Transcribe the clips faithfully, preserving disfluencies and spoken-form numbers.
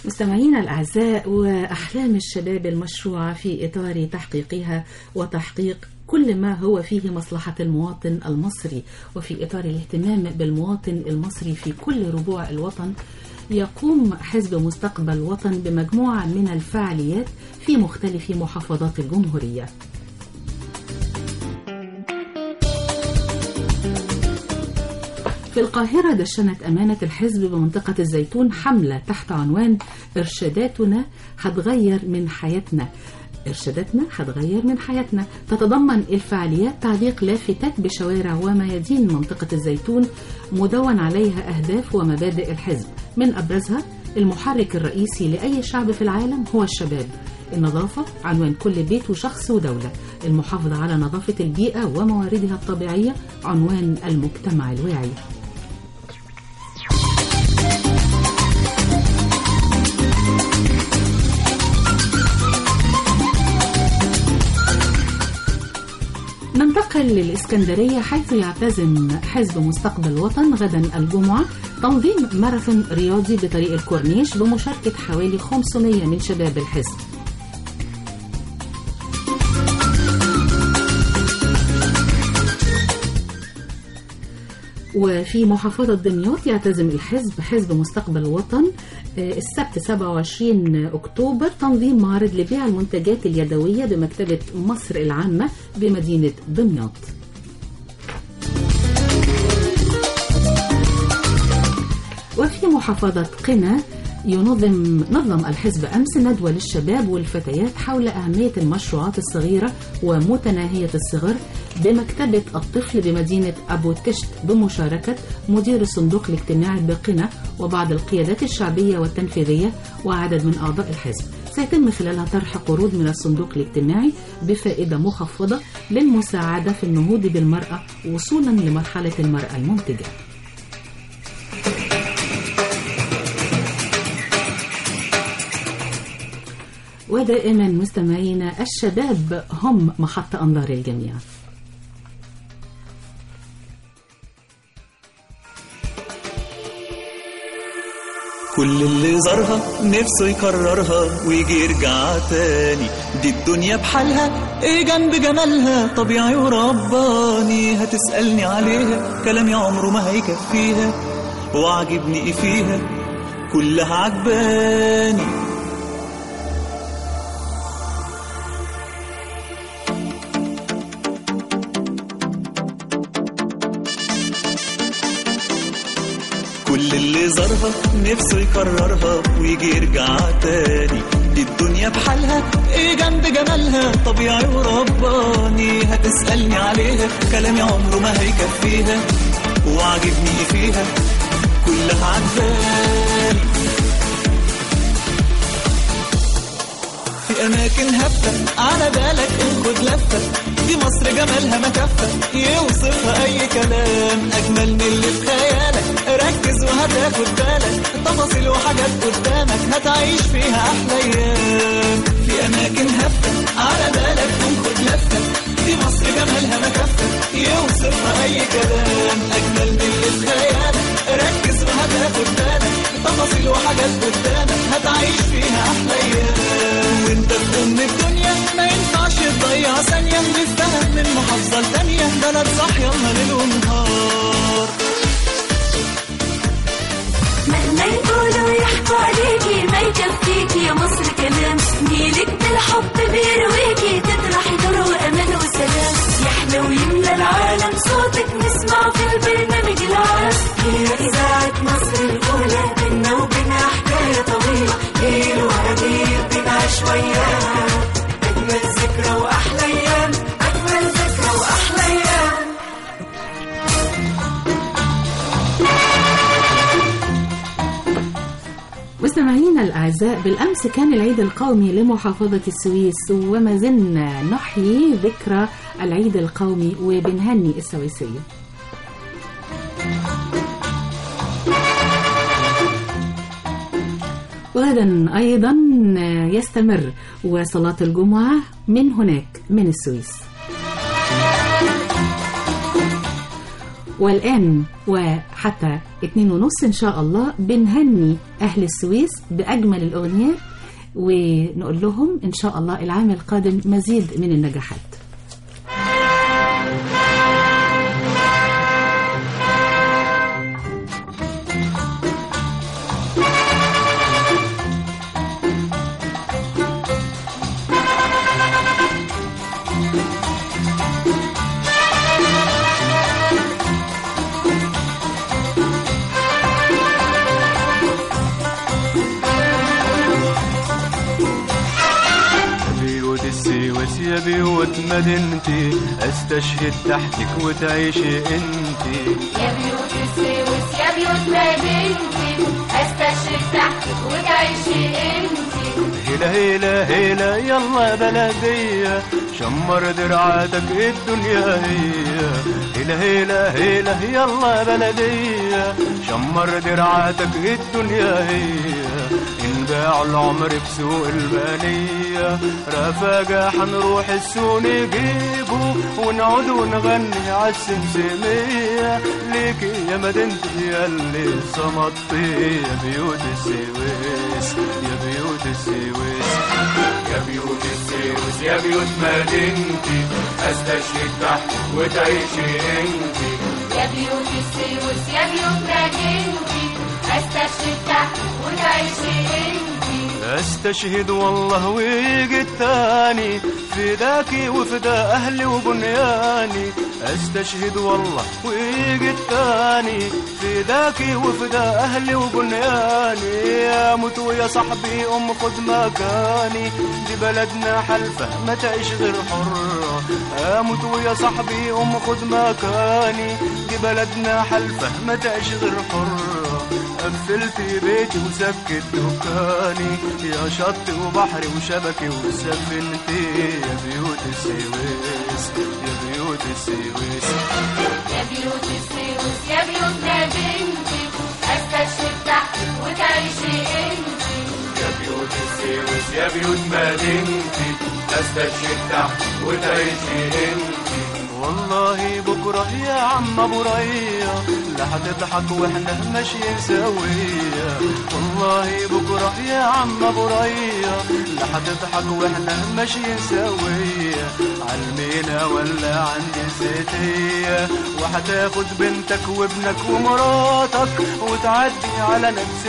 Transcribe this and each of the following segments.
مستمعينا الأعزاء، وأحلام الشباب المشروعة في إطار تحقيقها وتحقيق كل ما هو فيه مصلحة المواطن المصري، وفي إطار الاهتمام بالمواطن المصري في كل ربوع الوطن، يقوم حزب مستقبل وطن بمجموعة من الفعاليات في مختلف محافظات الجمهورية. في القاهرة دشنت أمانة الحزب بمنطقة الزيتون حملة تحت عنوان إرشاداتنا هتغير من حياتنا. إرشاداتنا هتغير من حياتنا، تتضمن الفعاليات تعليق لافتات بشوارع وميادين منطقة الزيتون مدون عليها أهداف ومبادئ الحزب، من أبرزها المحرك الرئيسي لأي شعب في العالم هو الشباب، النظافة عنوان كل بيت وشخص ودولة، المحافظة على نظافة البيئة ومواردها الطبيعية عنوان المجتمع الواعي. ننتقل للإسكندرية حيث يعتزم حزب مستقبل وطن غدا الجمعة تنظيم ماراثون رياضي بطريق الكورنيش بمشاركة حوالي خمسمائة من شباب الحزب. وفي محافظة دمياط يعتزم الحزب حزب مستقبل وطن السبت سبعة وعشرين أكتوبر تنظيم معرض لبيع المنتجات اليدوية بمكتبة مصر العامة بمدينة دمياط. وفي محافظة قنا ينظم نظم الحزب أمس ندوة للشباب والفتيات حول أهمية المشروعات الصغيرة ومتناهية الصغر بمكتبة الطفل بمدينة أبو تشت بمشاركة مدير الصندوق الاجتماعي بقنا وبعض القيادات الشعبية والتنفيذية وعدد من أعضاء الحزب. سيتم خلالها طرح قروض من الصندوق الاجتماعي بفائدة مخفضة للمساعدة في النهوض بالمرأة وصولا لمرحلة المرأة المنتجة. ودائما مستمعينا الشباب هم محط أنظار الجميع. كل اللي زارها نفسه يكررها ويجي يرجع تاني، دي الدنيا بحالها ايه جنب جمالها طبيعي ورباني. هتسألني عليها كلامي عمره ما هيكفيها، وعجبني ايه فيها كلها عجباني. كل اللي زارها نفسه يكررها ويجي يرجع تاني، دي الدنيا بحالها ايه جنب جمالها طبيعي ورباني. هتسألني عليها كلامي عمره ما هيكفيها، وعجبني ايه فيها كلها عجباني. في اماكن هفة على بالك خد لفة، دي مصر جمالها ما كفة يوصفها اي كلام. اجمل من اللي في خيالك ركز وهتاخد بالك، تفاصيل وحاجات قدامك هتعيش فيها احلى ايام. في اماكن هفة على بالك خد لفة، دي مصر جمالها ما كفة يوصفها اي كلام. اجمل من اللي في خيالك ركز وهتاخد بالك، تفاصيل وحاجات قدامك هتعيش فيها احلى ايام. وانت في ام الدنيا ما ينفعش تضيع ثانية، نستهل من محافظة لتانية بلد صاحية ليل ونهار. مهما يقولوا يحكوا عليكي ما يكفيكي يا مصر كلام، نيلك بالحب بيرويكي تطرحي نور وأمان وسلام. يحلى ويملى العالم صوتك نسمع في البرنامج العام، هي إذاعة مصر الأولى بينا وبينها حكاية طويلة، ليل ورا ليل بنعيش وياها أجمل ذكرى وأحلى أيام، أجمل ذكرى وأحلى أيام. مستمعينا الأعزاء، بالأمس كان العيد القومي لمحافظة السويس، وما زلنا نحيي ذكرى العيد القومي وبنهني السويسية. وغدا أيضا يستمر وصلاة الجمعة من هناك من السويس. والآن وحتى اتنين ونص إن شاء الله بنهني أهل السويس بأجمل الأغنيات، ونقول لهم إن شاء الله العام القادم مزيد من النجاحات. يا بيوت مدينتي استشهد تحتك وتعيشي انتي، يا بيوت السويس يا بيوت مدينتي استشهد تحتك وتعيشي انتي. هلا هلا هلا يلا بلدية شمر درعاتك الدنيا هي، هلا هلا هلا يلا بلدية شمر درعاتك الدنيا هي. انباع العمر بسوق المالية رفاقة حنروح السوق نجيبه ونعود ونغني عالسمسمية ليكي يا مدينتي ياللي صمتي. يا بيوت السويس يا بيوت السويس يا بيوت السويس يا بيوت مدينتي استشهد تحت وتعيشي انتي. يا بيوت السويس يا بيوت مدينتي استشهد تحت وتعيشي انتي. استشهد والله ويجي التاني فداكي وفدا اهلي وبنياني. استشهد والله ويجي التاني فداكي وفدا اهلي وبنياني. اموت ويا صاحبي ام خد مكاني دي بلدنا حلفه ما تعيش غير حره. اموت ويا صاحبي ام خد مكاني دي بلدنا حلفه ما تعيش غير حره. قفلت بيتي وسكت دكاني يا شط وبحري وشبكي وسفنتي. يا بيوت السويس يا بيوت السويس يا بيوت السويس يا بيوت مدينتي استشهد تحت وتعيشي انتي. يا بيوت السويس يا بيوت مدينتي استشهد تحت وتعيشي انتي. والله بكرة يا عم ابو ريا لا هتضحك واحنا ماشيين سوية. والله بكرة يا عم ابو ريا لا هتضحك واحنا ماشيين سوية. عالمينا ولا عندي زيتية وهتاخد بنتك وابنك ومراتك وتعدي على نفس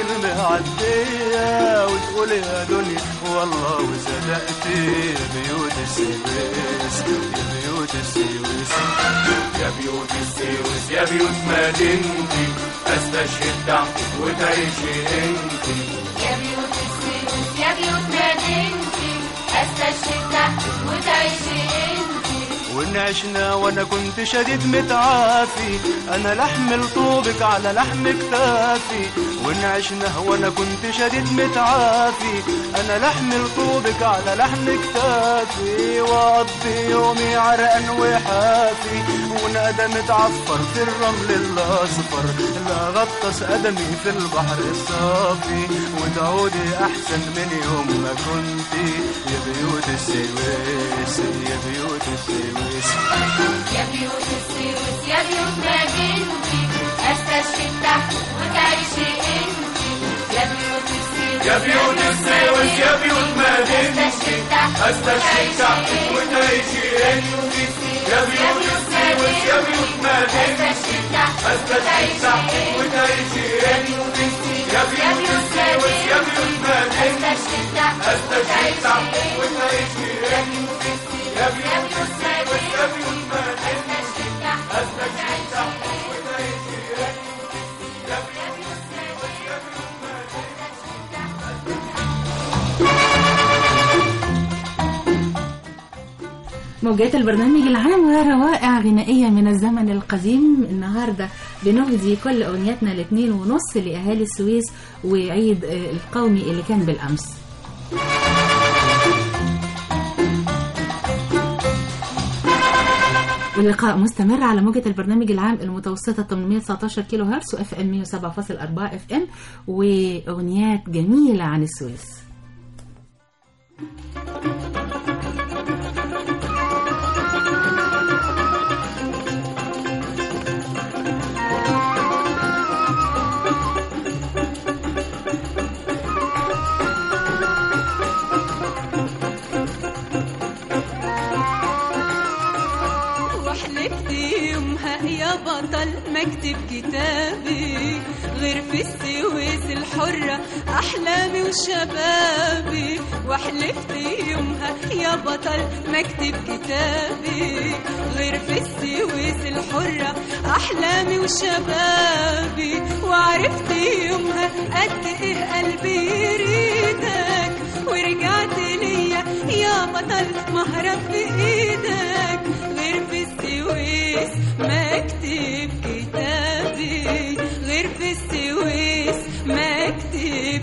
المعدية وتقول يا دنيا والله وصدقتي. يا بيوت السويس يا بيوت السويس يا بيوت السويس يا بيوت مدينتي استشهد تحتك وتعيشي انتي. يا بيوت السويس يا بيوت مدينتي استشهد تحتك وتعيشي انتي. وإن عشنا وانا كنت شديد متعافي انا لحم طوبك على لحم كتافي. وإن عشنا وانا كنت شديد متعافي انا لحم طوبك على لحم كتافي. واقضي يومي عرقان وحافي ونقدم متعفر في الرمل الاصفر لا غطس قدمي في البحر الصافي. وتعودي احسن من يوم ما كنتي. يا بيوت السويس يا بيوت السويس يا بيوت السويس يا بيوت مدينتي استشهد تحت وتعيشي انتي. يا بيوت السويس يا بيوت السويس يا بيوت مدينتي استشهد تحت استشهد تحت وتعيشي انتي. يا بيوت السويس يا بيوت مدينتي استشهد تحت استشهد تحت وتعيشي انتي. يا بيوت السويس يا بيوت مدينتي استشهد تحت استشهد تحت وتعيشي انتي. يا بيوت السويس يا بيوت مدينتي استشهد تحت وتعيشي انتي. يا بيوت السويس يا بيوت موجات البرنامج العام وروائع غنائية من الزمن القديم. النهاردة بنهدي كل أغنياتنا الاثنين ونص لأهالي السويس وعيد القومي اللي كان بالأمس. واللقاء مستمر على موجة البرنامج العام المتوسطة ثمانمائة وتسعة عشر كيلو هرتز وإف إم مئة وسبعة فاصلة أربعة إف إم وأغنيات جميلة عن السويس. بطل مكتب كتابي، غير في السويس الحرة أحلامي وشبابي، وحلفت يومها يا بطل مكتب كتابي، غير في السويس الحرة أحلامي وشبابي، وعرفت يومها قد إيه قلبي يريدك، ورجعت ليا يا بطل مهرب في إيدك، غير في السويس مكتب كتابي، غير في السويس مكتب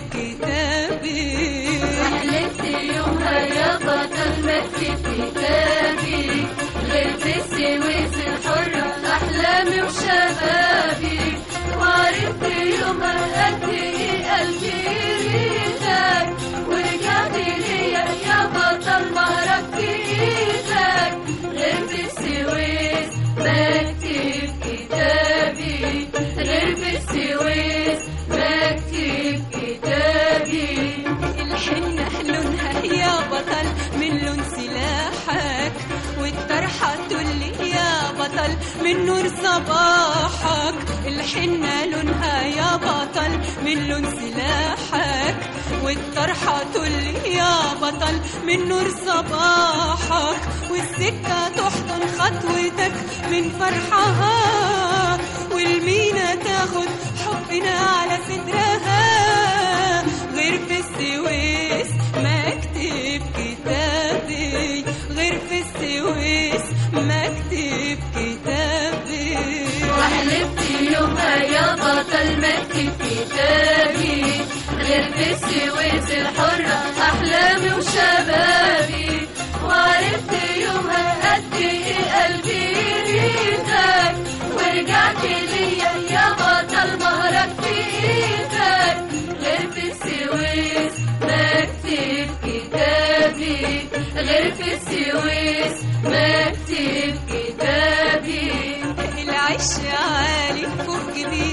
كتابي. وحلفت يومها يا بطل مكتب كتابي، غير في السويس الحرة أحلامي وشبابي، وعرفت يومها قد إيه قلبي يريدك، ورجعت ليا يا بطل مهرب في إيدك، غير في السويس مكتب كتابي، غير في السويس مكتب كتابي. الحنة لونها يا بطل من لون سلاحك، والطرحة تقولي يا بطل من نور صباحك، الحنة لونها يا بطل من لون سلاحك، والطرحة تقولي يا بطل من نور صباحك، والسكة تحضن خطوتك من فرحها، والمينا تاخد حبنا على صدرها، غير في السويس مكتب كتابي، غير في السويس مكتب كتابي. وحلفت يومها يا بطل مكتب كتابي، غير في السويس الحرة أحلامي وشبابي، وعرفت يومها قد إيه قلبي يريدك، ورجعت ليا يا بطل مهرب في إيدك، غير في السويس مكتب كتابي، غير في السويس مكتب كتابي. العش عالي فوق جبين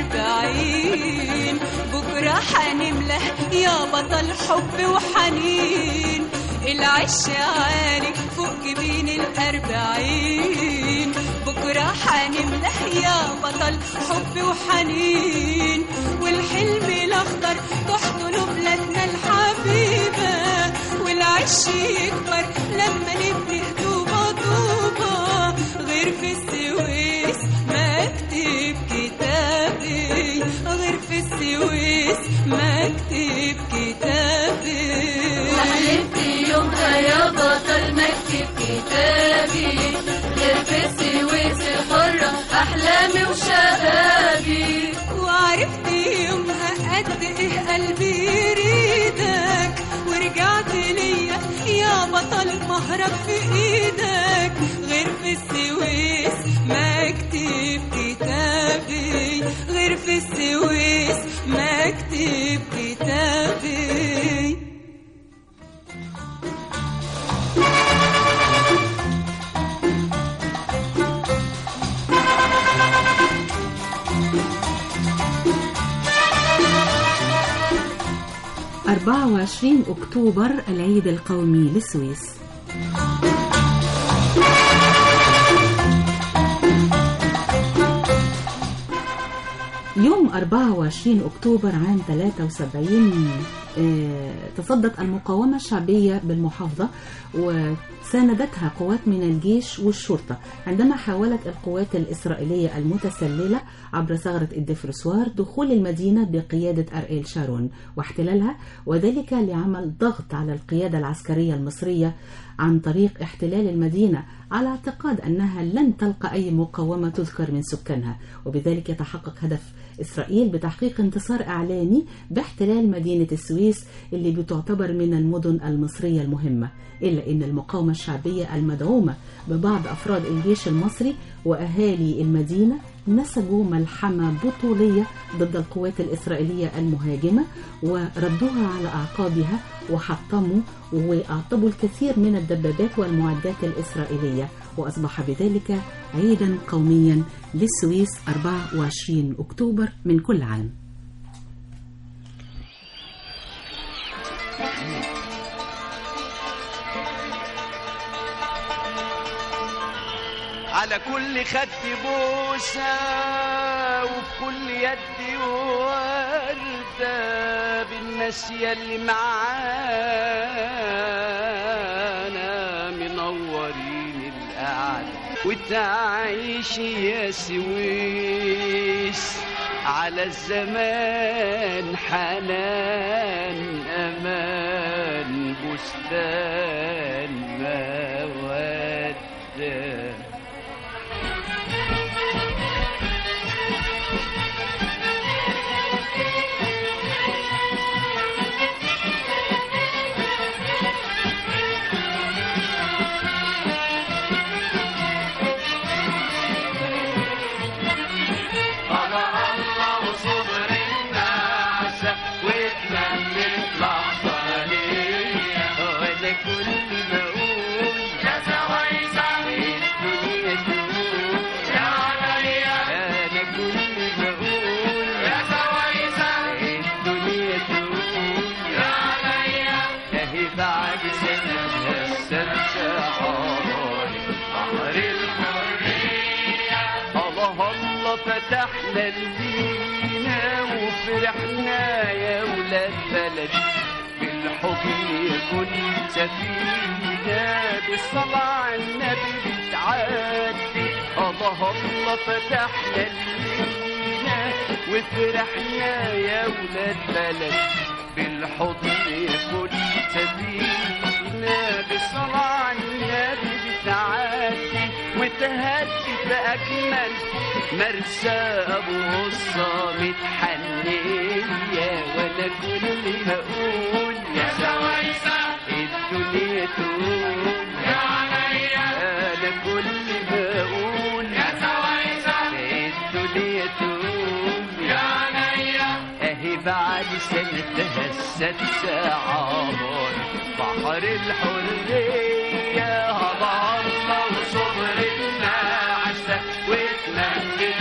الأربعين، بكرة حنملى يا بطل حب وحنين، العش عالي فوق جبين الأربعين، بكرة حنملى يا بطل حب وحنين، والحلم الأخضر تحضنه بلادنا الحبيبة، والعش يكبر لما نبني طوبة طوبة، غير في السويس مكتب كتابي، غير في السويس مكتب كتابي. وحلفت يومها يا بطل مكتب كتابي، غير في السويس الحرة أحلامي وشبابي، وعرفت يومها قد إيه قلبي يريدك، ورجعت ليا يا بطل مهرب في إيدك، غير في السويس مكتب كتابي، غير في السويس مكتب كتابي. أربعة وعشرين أكتوبر العيد القومي للسويس. يوم أربعة وعشرين أكتوبر عام ثلاثة وسبعين تصدت المقاومة الشعبية بالمحافظة وساندتها قوات من الجيش والشرطة عندما حاولت القوات الإسرائيلية المتسللة عبر ثغرة الدفرسوار دخول المدينة بقيادة أريل شارون واحتلالها، وذلك لعمل ضغط على القيادة العسكرية المصرية عن طريق احتلال المدينة على اعتقاد أنها لن تلقى أي مقاومة تذكر من سكانها، وبذلك يتحقق هدف إسرائيل بتحقيق انتصار إعلامي باحتلال مدينة السويس اللي بتعتبر من المدن المصرية المهمة، إلا أن المقاومة الشعبية المدعومة ببعض أفراد الجيش المصري وأهالي المدينة نسجوا ملحمة بطولية ضد القوات الإسرائيلية المهاجمة وردوها على أعقابها وحطموا وأعطبوا الكثير من الدبابات والمعدات الإسرائيلية، وأصبح بذلك عيدا قوميا للسويس أربعة وعشرين أكتوبر من كل عام. على كل خد بوسة وفي كل يد وردة بالناس يلي معانا منورين القعدة وتعيش يا سويس على الزمان حنان أمان بستان مودة فتحنا المينا وفرحنا يا ولاد بلد بالحضن يكون سفينة بالصلاة على النبي بتعدي الله الله فتحنا المينا وفرحنا يا ولاد بلد بالحضن يكون سفينة بالصلاة على النبي بتعدي وتهدي بأجمل مرسى أبو غصة متحنية وأنا كل ما أقول يا سويسة الدنيا تقول يا عليا أنا كل ما أقول يا سويسة الدنيا تقول يا عليا أهي بعد سنتها السادسة عبر بحر الحرية هضع الله وصبر النعسة واتمنى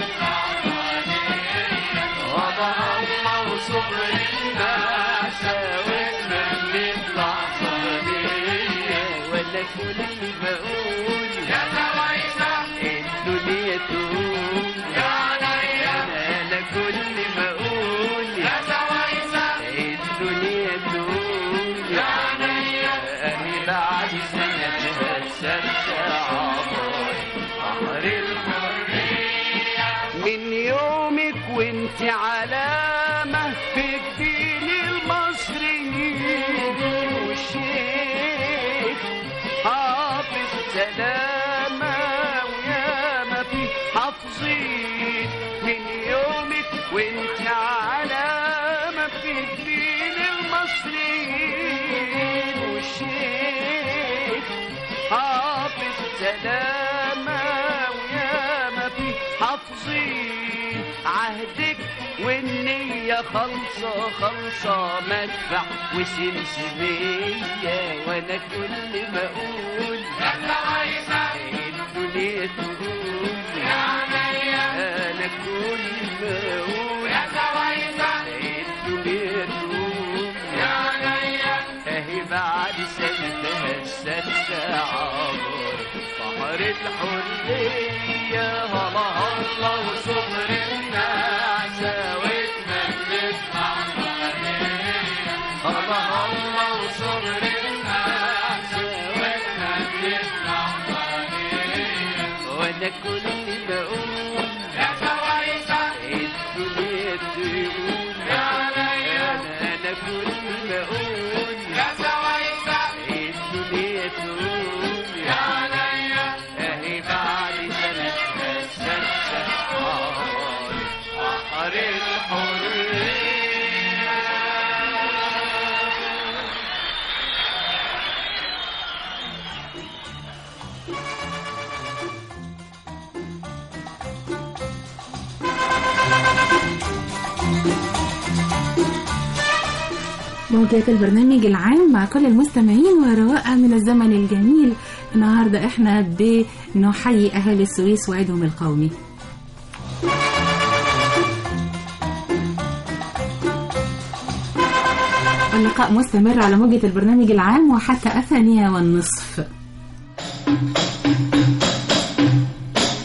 وضع الله صبر النعسة واتمنى العصبية ولا كل بقول يا سويسة الدنيا تقول يا عليا أنا كل بقول يا سويسة الدنيا تقول يا عليا أهي بعد سنتها السادسة عبر بحر الحرية من يومك وانت علامة في جبين المصريين والشيخ حافظ سلامة وياما في حافظين من يومك وانت علامة في جبين المصريين والشيخ حافظ سلامة وياما في حافظين عهدك والنية خلصة خلصة مدفع وسمسمية وانا كل ما اقول يا سويسة الدنيا تقول يا عليا انا كل ما اقول يا سويسة الدنيا تقول يا عليا اهي بعد سنتها السادسة عبر بحر الحرية هلا هلا وصبر النعسة واتمنت عصبية هلا هلا وصبر النعسة واتمنت عصبية وانا كل ما اقول يا سويسة الدنيا تقول يا عليا انا كل ما اقول يا سويسة الدنيا تقول يا عليا اهي بعد سنتها السادسة بحر الحرية موجة البرنامج العام مع كل المستمعين ورواقة من الزمن الجميل. النهاردة احنا بنحيي أهل السويس وعيدهم القومي. اللقاء مستمر على موجة البرنامج العام وحتى الثانية والنصف.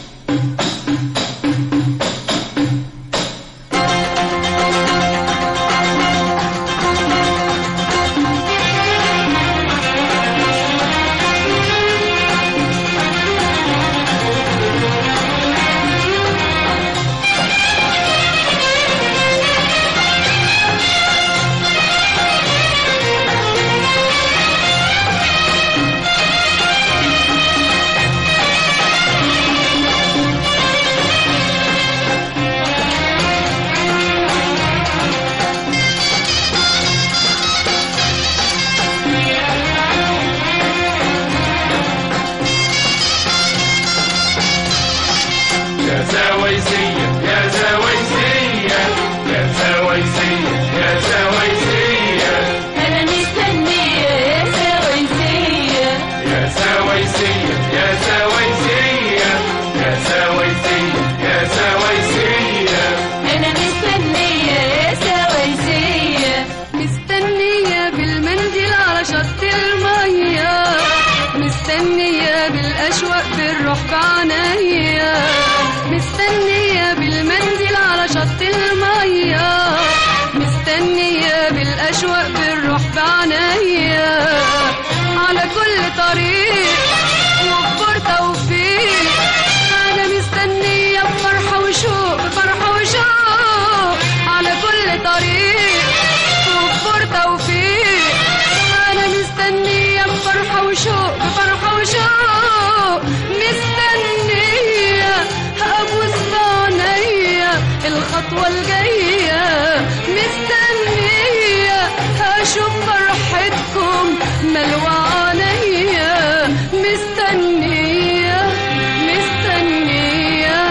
بالمنديل على شط المية، مستنية بالأشواق بالروح بعناية، مستنية بالمنديل على شط المية، مستنية بالأشواق بالروح بعناية، على كل طريق وبفور توفيق، أنا مستنية بفرحة وشوق بفرحة وشوق، على كل طريق وبفور توفيق، أنا مستنية بفرحة وشوق بفرحة وشوق، مستنية أبوس بعينيا الخطوة الجاية، مستنية أشوف فرحتكم ملوى عينيا، مستنية مستنية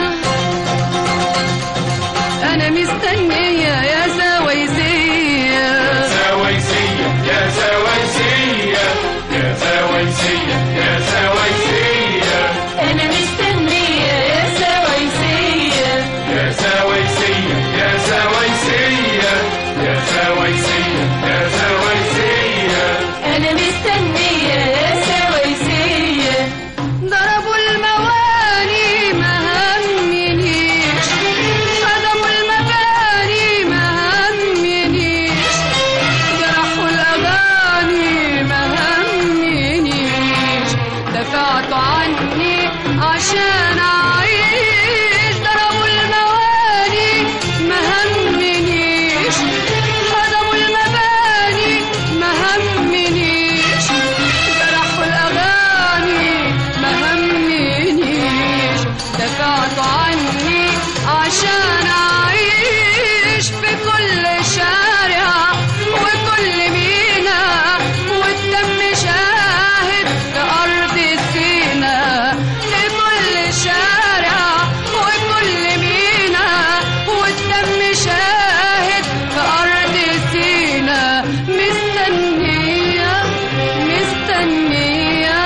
أنا مستنية يا زوايزية يا زوايزية يا زوايزية يا زوايزية يا زوايزية أنا مستنية يا زوايزية يا زوايزية يا زوايزية يا زوايزية يا زوايزية أنا مستنية يا زوايزية. ضربوا المواني ما همنيش، هدموا المباني ما همنيش، جرحوا الأغاني ما همنيش، دفعتوا عني عشان أعيش، ضربوا المواني ما همنيش، هدموا المباني ما همنيش، جرحوا الأغاني ما همنيش، دفعتوا عني عشان أعيش في كل شارع وكل مينا، والدم شاهد في أرض سينا، في كل شارع وكل مينا، والدم شاهد في أرض سينا، مستنية مستنية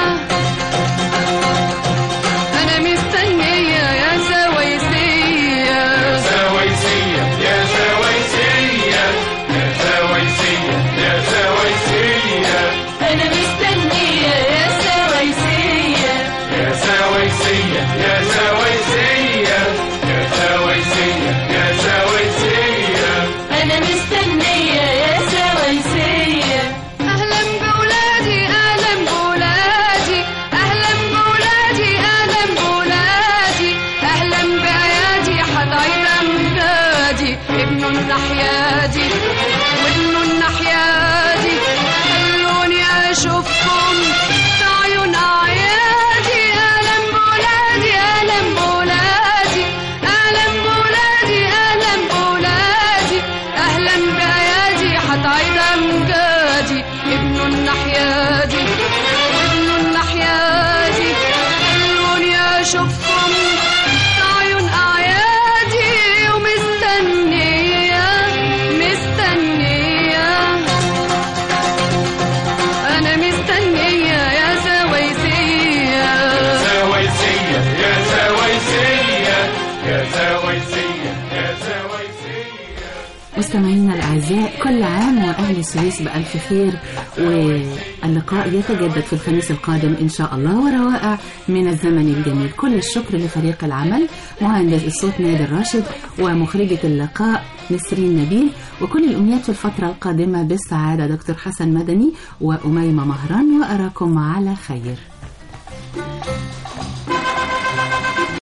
أنا مستنية يا زوايزية زوايزية يا زوايزية يا زوايزية يا زوايزية أنا مستنية يا زوايزية يا زوايزية يا زوايزية يا زوايزية يا زوايزية أنا مستنية يا زوايزية. أهلا بولادي أهلا بولادي أهلا بولادي أهلا بولادي أهلا بعيادي حضاير أمجادي، ابن النحيادي وابن النحيادي، خلوني أشوفكم في عيون أعيادي، أهلا بولادي أهلا بولادي أهلا بولادي أهلا بولادي أهلا بعيادي حضاير أمجادي، ابن النحيادي وابن النحيادي، خلوني أشوفكم في عيون أعيادي، ومستنية مستنية أنا مستنية يا زوايزية زوايزية يا زوايزية يا زوايزية يا زوايزية مستمعينا الأعزاء، كل عام وأهل السويس بألف خير، واللقاء يتجدد في الخميس القادم إن شاء الله، وروائع من الزمن الجميل. كل الشكر لفريق العمل، مهندس الصوت نادر راشد، ومخرجة اللقاء نسرين نبيل، وكل الأمنيات في الفترة القادمة بالسعادة دكتور حسن مدني وأميمة مهران، وأراكم على خير.